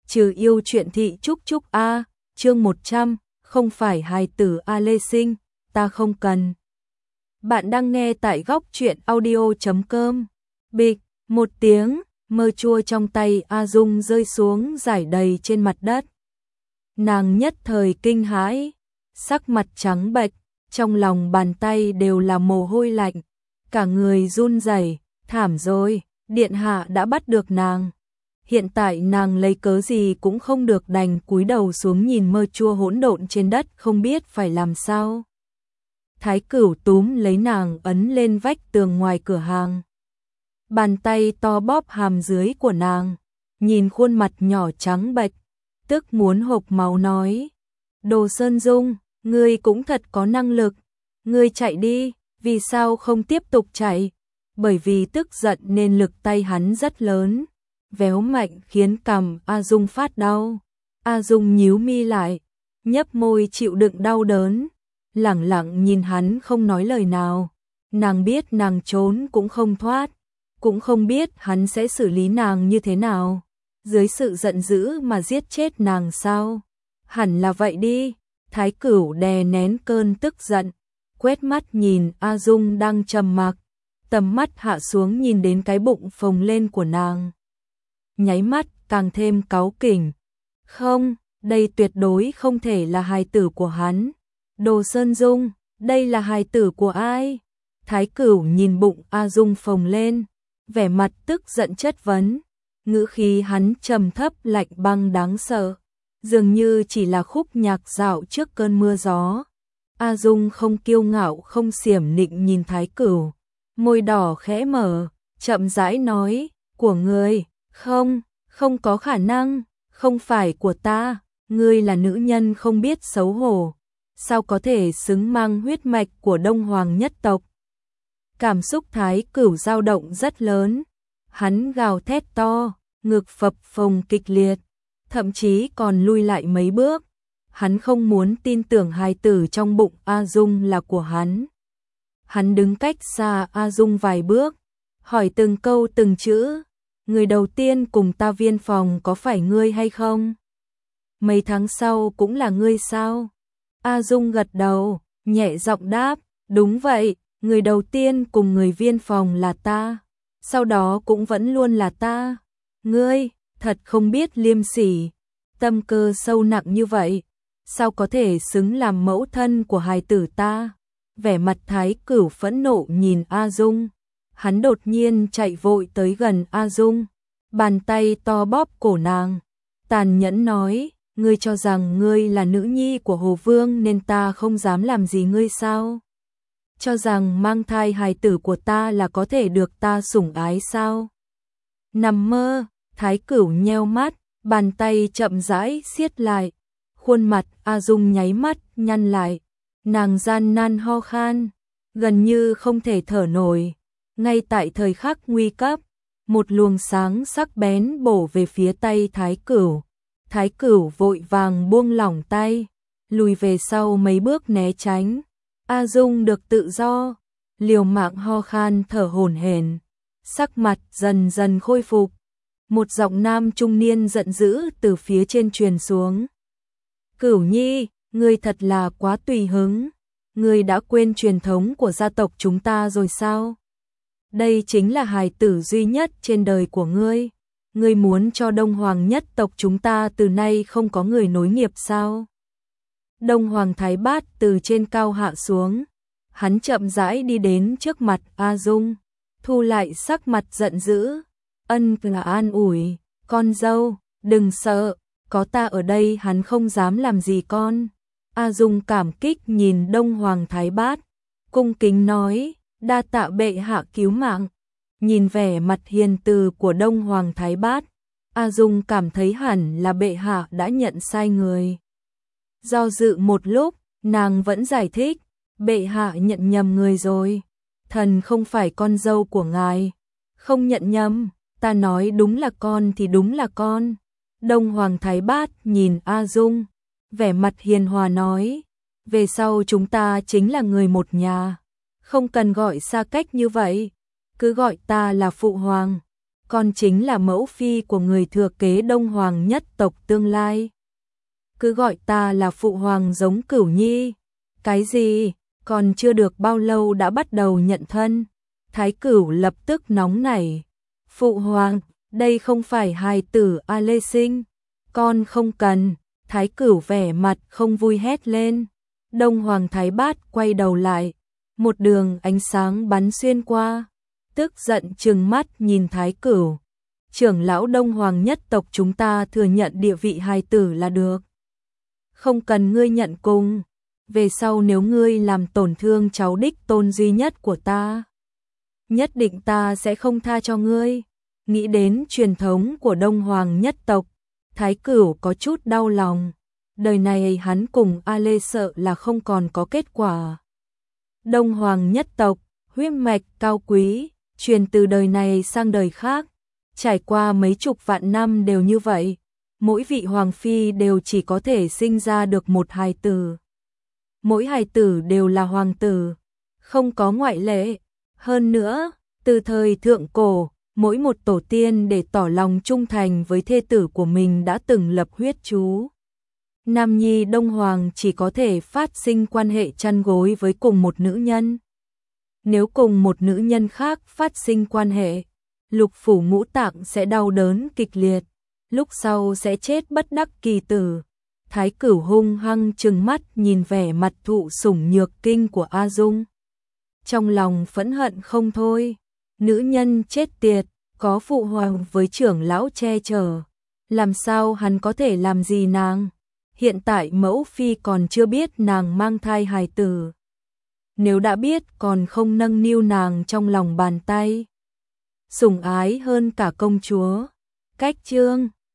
trừ yêu chuyện thị Trúc A, chương 100, không phải hài tử A Lê Sinh, ta không cần. Bạn đang nghe tại góc truyện audio.com. Bịch, một tiếng, mơ chua trong tay A Dung rơi xuống rải đầy trên mặt đất. Nàng nhất thời kinh hãi, sắc mặt trắng bệch, trong lòng bàn tay đều là mồ hôi lạnh, cả người run rẩy, thảm rồi, điện hạ đã bắt được nàng. Hiện tại nàng lấy cớ gì cũng không được, đành cúi đầu xuống nhìn mơ chua hỗn độn trên đất, không biết phải làm sao. Thái Cửu túm lấy nàng ấn lên vách tường ngoài cửa hàng. Bàn tay to bóp hàm dưới của nàng, nhìn khuôn mặt nhỏ trắng bệch, tức muốn hộc máu nói: Đồ Sơn Dung, ngươi cũng thật có năng lực, ngươi chạy đi, vì sao không tiếp tục chạy? Bởi vì tức giận nên lực tay hắn rất lớn, véo mạnh khiến cằm A Dung phát đau. A Dung nhíu mi lại, nhấp môi chịu đựng đau đớn, lẳng lặng nhìn hắn không nói lời nào. Nàng biết nàng trốn cũng không thoát, cũng không biết hắn sẽ xử lý nàng như thế nào. Dưới sự giận dữ mà giết chết nàng sao? Hẳn là vậy đi. Thái Cửu đè nén cơn tức giận, quét mắt nhìn A Dung đang trầm mặc, tầm mắt hạ xuống nhìn đến cái bụng phồng lên của nàng. Nháy mắt càng thêm cáu kỉnh. Không, đây tuyệt đối không thể là hài tử của hắn. Đồ Sơn Dung, đây là hài tử của ai? Thái Cửu nhìn bụng A Dung phồng lên, vẻ mặt tức giận chất vấn, ngữ khí hắn trầm thấp lạnh băng đáng sợ, dường như chỉ là khúc nhạc dạo trước cơn mưa gió. A Dung không kiêu ngạo không xiểm nịnh nhìn Thái Cửu, môi đỏ khẽ mở, chậm rãi nói: Của ngươi? Không, không có khả năng, không phải của ta, ngươi là nữ nhân không biết xấu hổ, sao có thể xứng mang huyết mạch của Đông Hoàng nhất tộc? Cảm xúc Thái Cửu dao động rất lớn, hắn gào thét to, ngực phập phồng kịch liệt, thậm chí còn lui lại mấy bước. Hắn không muốn tin tưởng hài tử trong bụng A Dung là của hắn. Hắn đứng cách xa A Dung vài bước, hỏi từng câu từng chữ: Người đầu tiên cùng ta viên phòng có phải ngươi hay không? Mấy tháng sau cũng là ngươi sao? A Dung gật đầu, nhẹ giọng đáp: Đúng vậy, người đầu tiên cùng người viên phòng là ta, sau đó cũng vẫn luôn là ta. Ngươi, thật không biết liêm sỉ, tâm cơ sâu nặng như vậy, sao có thể xứng làm mẫu thân của hài tử ta? Vẻ mặt Thái Cửu phẫn nộ nhìn A Dung, hắn đột nhiên chạy vội tới gần A Dung, bàn tay to bóp cổ nàng, tàn nhẫn nói: Ngươi cho rằng ngươi là nữ nhi của Hồ Vương nên ta không dám làm gì ngươi sao? Cho rằng mang thai hài tử của ta là có thể được ta sủng ái sao? Nằm mơ. Thái Cửu nheo mắt, bàn tay chậm rãi siết lại, khuôn mặt A Dung nháy mắt nhăn lại, nàng gian nan ho khan, gần như không thể thở nổi. Ngay tại thời khắc nguy cấp, một luồng sáng sắc bén bổ về phía tay Thái Cửu. Thái Cửu vội vàng buông lỏng tay, lùi về sau mấy bước né tránh. A Dung được tự do, liều mạng ho khan thở hổn hển, sắc mặt dần dần khôi phục. Một giọng nam trung niên giận dữ từ phía trên truyền xuống: Cửu Nhi, ngươi thật là quá tùy hứng, ngươi đã quên truyền thống của gia tộc chúng ta rồi sao? Đây chính là hài tử duy nhất trên đời của ngươi, ngươi muốn cho Đông Hoàng nhất tộc chúng ta từ nay không có người nối nghiệp sao? Đông Hoàng Thái Bát từ trên cao hạ xuống, hắn chậm rãi đi đến trước mặt A Dung, thu lại sắc mặt giận dữ, ân là an ủi: Con dâu, đừng sợ, có ta ở đây hắn không dám làm gì con. A Dung cảm kích nhìn Đông Hoàng Thái Bát, cung kính nói: Đa tạ bệ hạ cứu mạng. Nhìn vẻ mặt hiền từ của Đông Hoàng Thái Bát, A Dung cảm thấy hẳn là bệ hạ đã nhận sai người. Do dự một lúc, nàng vẫn giải thích: Bệ hạ nhận nhầm người rồi, thần không phải con dâu của ngài. Không nhận nhầm, ta nói đúng là con thì đúng là con. Đông Hoàng Thái Bát nhìn A Dung, vẻ mặt hiền hòa nói: Về sau chúng ta chính là người một nhà, không cần gọi xa cách như vậy, cứ gọi ta là phụ hoàng. con chính là mẫu phi của người thừa kế Đông Hoàng nhất tộc tương lai. Cứ gọi ta là phụ hoàng giống Cửu Nhi. Cái gì? Còn chưa được bao lâu đã bắt đầu nhận thân. Thái Cửu lập tức nóng nảy. Phụ hoàng, đây không phải hài tử A Lê sinh. Con không cần. Thái Cửu vẻ mặt không vui hét lên. Đông Hoàng Thái Bát quay đầu lại. Một đường ánh sáng bắn xuyên qua. Tức giận trừng mắt nhìn Thái Cửu. Trưởng lão Đông Hoàng nhất tộc chúng ta thừa nhận địa vị hài tử là được. Không cần ngươi nhận cùng. Về sau nếu ngươi làm tổn thương cháu đích tôn duy nhất của ta, nhất định ta sẽ không tha cho ngươi. Nghĩ đến truyền thống của Đông Hoàng nhất tộc, Thái Cửu có chút đau lòng. Đời này hắn cùng A Lê sợ là không còn có kết quả. Đông Hoàng nhất tộc, huyết mạch cao quý, truyền từ đời này sang đời khác, trải qua mấy chục vạn năm đều như vậy. Mỗi vị hoàng phi đều chỉ có thể sinh ra được một hài tử. Mỗi hài tử đều là hoàng tử, không có ngoại lệ. Hơn nữa, từ thời thượng cổ, mỗi một tổ tiên để tỏ lòng trung thành với thê tử của mình đã từng lập huyết chú. Nam nhi Đông Hoàng chỉ có thể phát sinh quan hệ chăn gối với cùng một nữ nhân. Nếu cùng một nữ nhân khác phát sinh quan hệ, lục phủ ngũ tạng sẽ đau đớn kịch liệt, lúc sau sẽ chết bất đắc kỳ tử. Thái Cửu hung hăng trừng mắt nhìn vẻ mặt thụ sủng nhược kinh của A Dung. Trong lòng phẫn hận không thôi. Nữ nhân chết tiệt, có phụ hoàng với trưởng lão che chở. Làm sao hắn có thể làm gì nàng? Hiện tại mẫu phi còn chưa biết nàng mang thai hài tử. Nếu đã biết còn không nâng niu nàng trong lòng bàn tay. Sủng ái hơn cả công chúa. Cách chương